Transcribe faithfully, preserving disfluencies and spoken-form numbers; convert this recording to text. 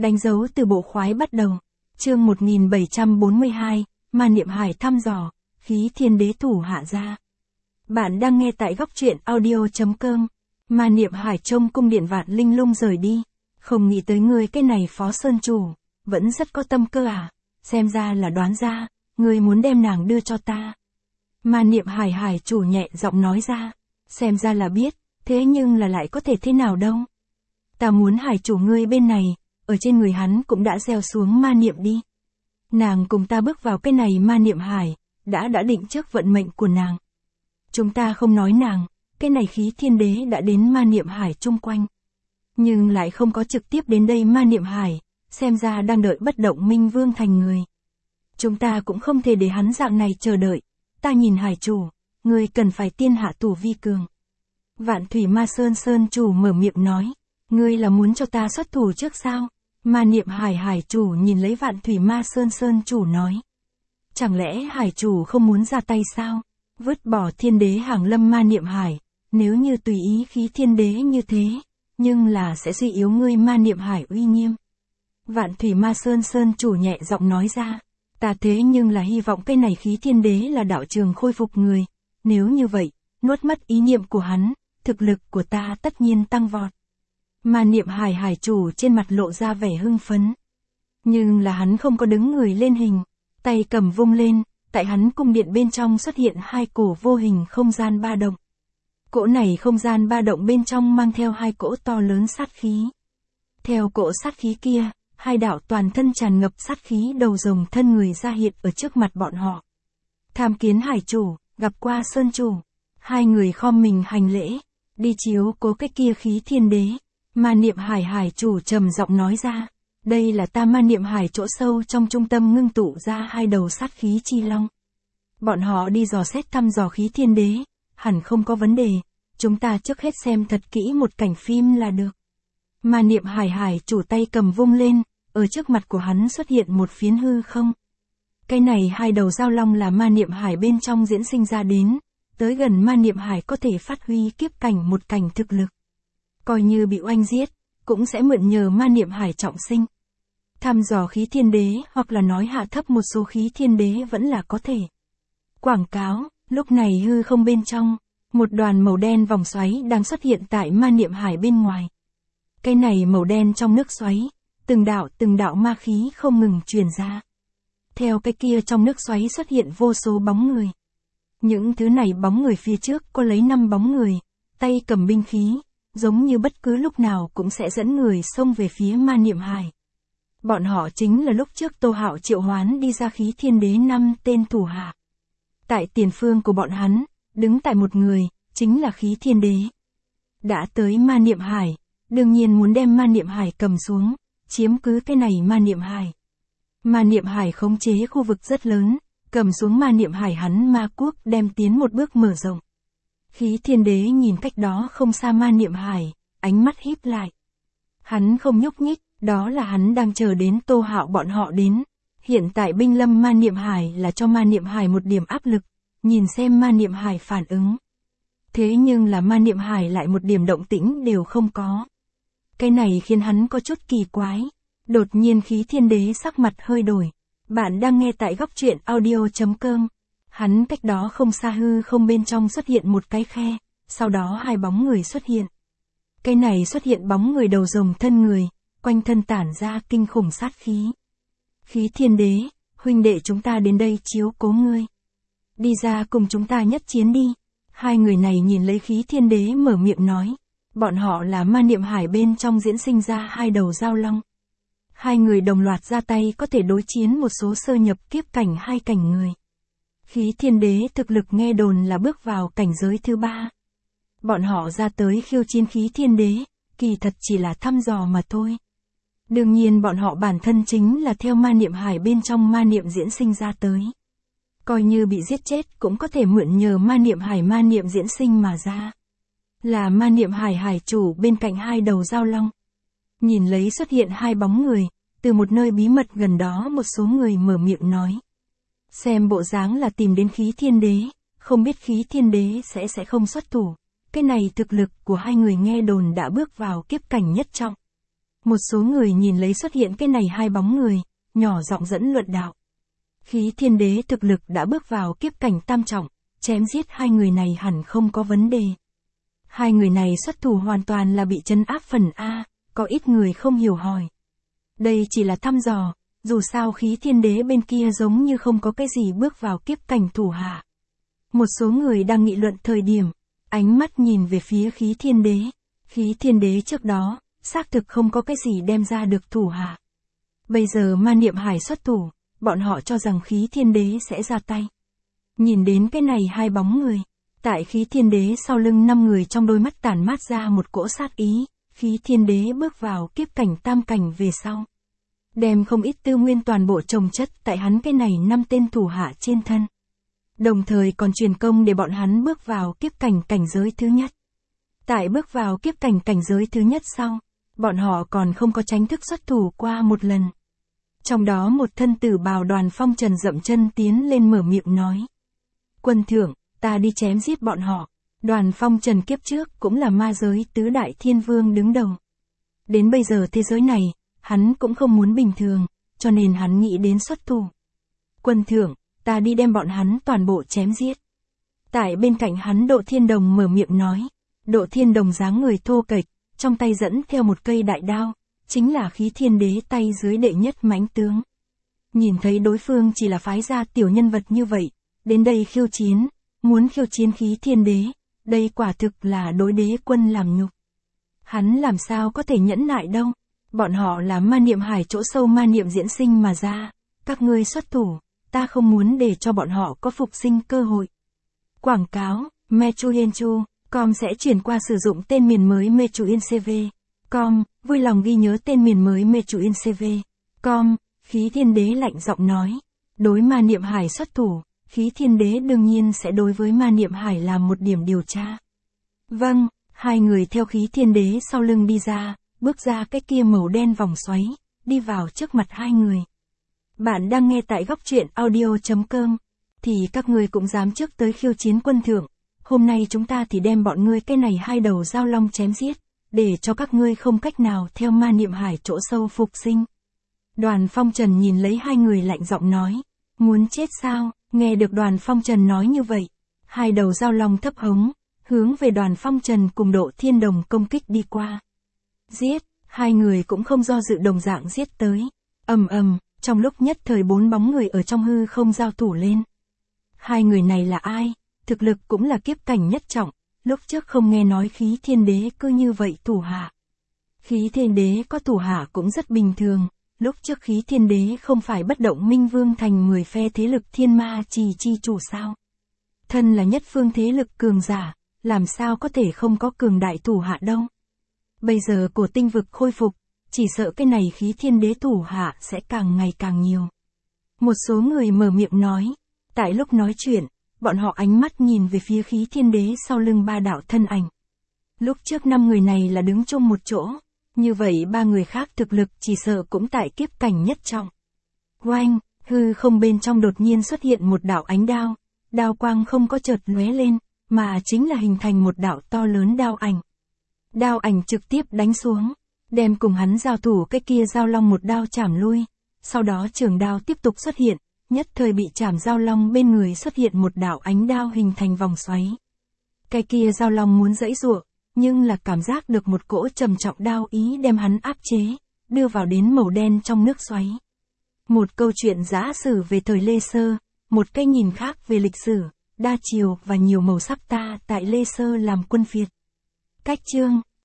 Đánh dấu từ bộ khoái bắt đầu. Chương một nghìn bảy trăm bốn mươi hai, Ma Niệm Hải thăm dò, khí thiên đế thủ hạ ra. Bạn đang nghe tại góc truyện audio chấm com. Ma Niệm Hải trông cung điện Vạn Linh Lung rời đi. Không nghĩ tới ngươi cái này Phó Sơn Chủ, vẫn rất có tâm cơ à, xem ra là đoán ra, ngươi muốn đem nàng đưa cho ta. Ma Niệm Hải Hải chủ nhẹ giọng nói ra, xem ra là biết, thế nhưng là lại có thể thế nào đâu. Ta muốn Hải chủ ngươi bên này, ở trên người hắn cũng đã gieo xuống ma niệm đi. Nàng cùng ta bước vào cái này Ma Niệm Hải, đã đã định trước vận mệnh của nàng. Chúng ta không nói nàng, cái này khí thiên đế đã đến Ma Niệm Hải chung quanh. Nhưng lại không có trực tiếp đến đây Ma Niệm Hải, xem ra đang đợi bất động Minh Vương thành người. Chúng ta cũng không thể để hắn dạng này chờ đợi, ta nhìn Hải chủ, ngươi cần phải tiên hạ thủ vi cường. Vạn Thủy Ma Sơn Sơn chủ mở miệng nói, ngươi là muốn cho ta xuất thủ trước sao? Ma Niệm Hải Hải chủ nhìn lấy Vạn Thủy Ma Sơn Sơn chủ nói. Chẳng lẽ Hải chủ không muốn ra tay sao? Vứt bỏ thiên đế hàng lâm Ma Niệm Hải, nếu như tùy ý khí thiên đế như thế, nhưng là sẽ suy yếu ngươi Ma Niệm Hải uy nghiêm. Vạn Thủy Ma Sơn Sơn chủ nhẹ giọng nói ra, ta thế nhưng là hy vọng cái này khí thiên đế là đạo trường khôi phục người, nếu như vậy, nuốt mất ý niệm của hắn, thực lực của ta tất nhiên tăng vọt. Ma Niệm Hải Hải chủ trên mặt lộ ra vẻ hưng phấn. Nhưng là hắn không có đứng người lên hình, tay cầm vung lên, tại hắn cung điện bên trong xuất hiện hai cổ vô hình không gian ba động. Cỗ này không gian ba động bên trong mang theo hai cỗ to lớn sát khí. Theo cỗ sát khí kia, hai đạo toàn thân tràn ngập sát khí đầu rồng thân người ra hiện ở trước mặt bọn họ. Tham kiến Hải chủ, gặp qua Sơn chủ. Hai người khom mình hành lễ, đi chiếu cố cái kia khí thiên đế. Ma Niệm Hải Hải chủ trầm giọng nói ra, đây là ta Ma Niệm Hải chỗ sâu trong trung tâm ngưng tụ ra hai đầu sát khí chi long. Bọn họ đi dò xét thăm dò khí thiên đế, hẳn không có vấn đề, chúng ta trước hết xem thật kỹ một cảnh phim là được. Ma Niệm Hải Hải chủ tay cầm vung lên, ở trước mặt của hắn xuất hiện một phiến hư không. Cái này hai đầu giao long là Ma Niệm Hải bên trong diễn sinh ra đến, tới gần Ma Niệm Hải có thể phát huy kiếp cảnh một cảnh thực lực. Coi như bị oanh giết, cũng sẽ mượn nhờ Ma Niệm Hải trọng sinh. Thăm dò khí thiên đế hoặc là nói hạ thấp một số khí thiên đế vẫn là có thể. Quảng cáo, lúc này hư không bên trong, một đoàn màu đen vòng xoáy đang xuất hiện tại Ma Niệm Hải bên ngoài. Cái này màu đen trong nước xoáy, từng đạo từng đạo ma khí không ngừng truyền ra. Theo cái kia trong nước xoáy xuất hiện vô số bóng người. Những thứ này bóng người phía trước có lấy năm bóng người, tay cầm binh khí, giống như bất cứ lúc nào cũng sẽ dẫn người xông về phía Ma Niệm Hải. Bọn họ chính là lúc trước Tô Hạo triệu hoán đi ra khí thiên đế năm tên thủ hạ. Tại tiền phương của bọn hắn, đứng tại một người, chính là khí thiên đế. Đã tới Ma Niệm Hải, đương nhiên muốn đem Ma Niệm Hải cầm xuống, chiếm cứ cái này Ma Niệm Hải. Ma Niệm Hải khống chế khu vực rất lớn, cầm xuống Ma Niệm Hải hắn Ma Quốc đem tiến một bước mở rộng. Khí thiên đế nhìn cách đó không xa Ma Niệm Hải, ánh mắt híp lại. Hắn không nhúc nhích, đó là hắn đang chờ đến Tô Hạo bọn họ đến. Hiện tại binh lâm Ma Niệm Hải là cho Ma Niệm Hải một điểm áp lực, nhìn xem Ma Niệm Hải phản ứng. Thế nhưng là Ma Niệm Hải lại một điểm động tĩnh đều không có. Cái này khiến hắn có chút kỳ quái. Đột nhiên khí thiên đế sắc mặt hơi đổi. Bạn đang nghe tại góc truyện audio chấm com. Hắn cách đó không xa hư không bên trong xuất hiện một cái khe, sau đó hai bóng người xuất hiện. Cái này xuất hiện bóng người đầu rồng thân người, quanh thân tản ra kinh khủng sát khí. Khí thiên đế, huynh đệ chúng ta đến đây chiếu cố ngươi. Đi ra cùng chúng ta nhất chiến đi. Hai người này nhìn lấy khí thiên đế mở miệng nói. Bọn họ là Ma Niệm Hải bên trong diễn sinh ra hai đầu giao long. Hai người đồng loạt ra tay có thể đối chiến một số sơ nhập kiếp cảnh hai cảnh người. Khí thiên đế thực lực nghe đồn là bước vào cảnh giới thứ ba. Bọn họ ra tới khiêu chiến khí thiên đế, kỳ thật chỉ là thăm dò mà thôi. Đương nhiên bọn họ bản thân chính là theo Ma Niệm Hải bên trong ma niệm diễn sinh ra tới. Coi như bị giết chết cũng có thể mượn nhờ Ma Niệm Hải ma niệm diễn sinh mà ra. Là Ma Niệm Hải Hải chủ bên cạnh hai đầu giao long. Nhìn lấy xuất hiện hai bóng người, từ một nơi bí mật gần đó một số người mở miệng nói. Xem bộ dáng là tìm đến khí thiên đế, không biết khí thiên đế sẽ sẽ không xuất thủ. Cái này thực lực của hai người nghe đồn đã bước vào kiếp cảnh nhất trọng. Một số người nhìn lấy xuất hiện cái này hai bóng người, nhỏ giọng dẫn luận đạo. Khí thiên đế thực lực đã bước vào kiếp cảnh tam trọng, chém giết hai người này hẳn không có vấn đề. Hai người này xuất thủ hoàn toàn là bị trấn áp phần A, có ít người không hiểu hỏi. Đây chỉ là thăm dò, dù sao khí thiên đế bên kia giống như không có cái gì bước vào kiếp cảnh thủ hạ. Một số người đang nghị luận thời điểm, ánh mắt nhìn về phía khí thiên đế. Khí thiên đế trước đó, xác thực không có cái gì đem ra được thủ hạ. Bây giờ Ma Niệm Hải xuất thủ, bọn họ cho rằng khí thiên đế sẽ ra tay. Nhìn đến cái này hai bóng người, tại khí thiên đế sau lưng năm người trong đôi mắt tản mát ra một cỗ sát ý, khí thiên đế bước vào kiếp cảnh tam cảnh về sau. Đem không ít tư nguyên toàn bộ trồng chất tại hắn cái này năm tên thủ hạ trên thân. Đồng thời còn truyền công để bọn hắn bước vào kiếp cảnh cảnh giới thứ nhất. Tại bước vào kiếp cảnh cảnh giới thứ nhất sau, bọn họ còn không có tránh thức xuất thủ qua một lần. Trong đó một thân tử bào Đoàn Phong Trần dậm chân tiến lên mở miệng nói. Quân thượng, ta đi chém giết bọn họ. Đoàn Phong Trần kiếp trước cũng là ma giới tứ đại thiên vương đứng đầu. Đến bây giờ thế giới này, hắn cũng không muốn bình thường, cho nên hắn nghĩ đến xuất thủ. Quân thượng, ta đi đem bọn hắn toàn bộ chém giết. Tại bên cạnh hắn Độ Thiên Đồng mở miệng nói. Độ Thiên Đồng dáng người thô kệch, trong tay dẫn theo một cây đại đao, chính là khí thiên đế tay dưới đệ nhất mãnh tướng. Nhìn thấy đối phương chỉ là phái ra tiểu nhân vật như vậy, đến đây khiêu chiến, muốn khiêu chiến khí thiên đế, đây quả thực là đối đế quân làm nhục. Hắn làm sao có thể nhẫn nại đâu, bọn họ là Ma Niệm Hải chỗ sâu ma niệm diễn sinh mà ra, các ngươi xuất thủ, ta không muốn để cho bọn họ có phục sinh cơ hội. Quảng cáo, Mechuyenchu com sẽ chuyển qua sử dụng tên miền mới Mechuyencv. Com, vui lòng ghi nhớ tên miền mới Mechuyencv. Com, khí thiên đế lạnh giọng nói. Đối Ma Niệm Hải xuất thủ, khí thiên đế đương nhiên sẽ đối với Ma Niệm Hải làm một điểm điều tra. Vâng, hai người theo khí thiên đế sau lưng đi ra, bước ra cái kia màu đen vòng xoáy, đi vào trước mặt hai người. Bạn đang nghe tại góc truyện audio chấm com, thì các ngươi cũng dám trước tới khiêu chiến quân thượng. Hôm nay chúng ta thì đem bọn ngươi cái này hai đầu dao long chém giết, để cho các ngươi không cách nào theo Ma Niệm Hải chỗ sâu phục sinh. Đoàn Phong Trần nhìn lấy hai người lạnh giọng nói, muốn chết sao? Nghe được Đoàn Phong Trần nói như vậy, hai đầu dao long thấp hống, hướng về Đoàn Phong Trần cùng Độ Thiên Đồng công kích đi qua. Giết, hai người cũng không do dự đồng dạng giết tới. Ầm ầm, trong lúc nhất thời bốn bóng người ở trong hư không giao thủ lên. Hai người này là ai? Thực lực cũng là kiếp cảnh nhất trọng, lúc trước không nghe nói khí thiên đế cứ như vậy thủ hạ. Khí thiên đế có thủ hạ cũng rất bình thường, lúc trước khí thiên đế không phải bất động minh vương thành mười phe thế lực thiên ma trì chi chủ sao. Thân là nhất phương thế lực cường giả, làm sao có thể không có cường đại thủ hạ đâu. Bây giờ cổ tinh vực khôi phục, chỉ sợ cái này khí thiên đế thủ hạ sẽ càng ngày càng nhiều. Một số người mở miệng nói, tại lúc nói chuyện, bọn họ ánh mắt nhìn về phía khí thiên đế sau lưng ba đạo thân ảnh. Lúc trước năm người này là đứng chung một chỗ, như vậy ba người khác thực lực chỉ sợ cũng tại kiếp cảnh nhất trọng. Oanh, hư không bên trong đột nhiên xuất hiện một đạo ánh đao, đao quang không có chợt lóe lên, mà chính là hình thành một đạo to lớn đao ảnh. Đao ảnh trực tiếp đánh xuống, đem cùng hắn giao thủ cái kia giao long một đao chảm lui, sau đó trường đao tiếp tục xuất hiện. Nhất thời bị chảm giao long bên người xuất hiện một đạo ánh đao hình thành vòng xoáy. Cái kia giao long muốn giãy giụa, nhưng là cảm giác được một cỗ trầm trọng đao ý đem hắn áp chế, đưa vào đến màu đen trong nước xoáy. Một câu chuyện giả sử về thời Lê Sơ, một cái nhìn khác về lịch sử, đa chiều và nhiều màu sắc ta tại Lê Sơ làm quân Việt. Cách chương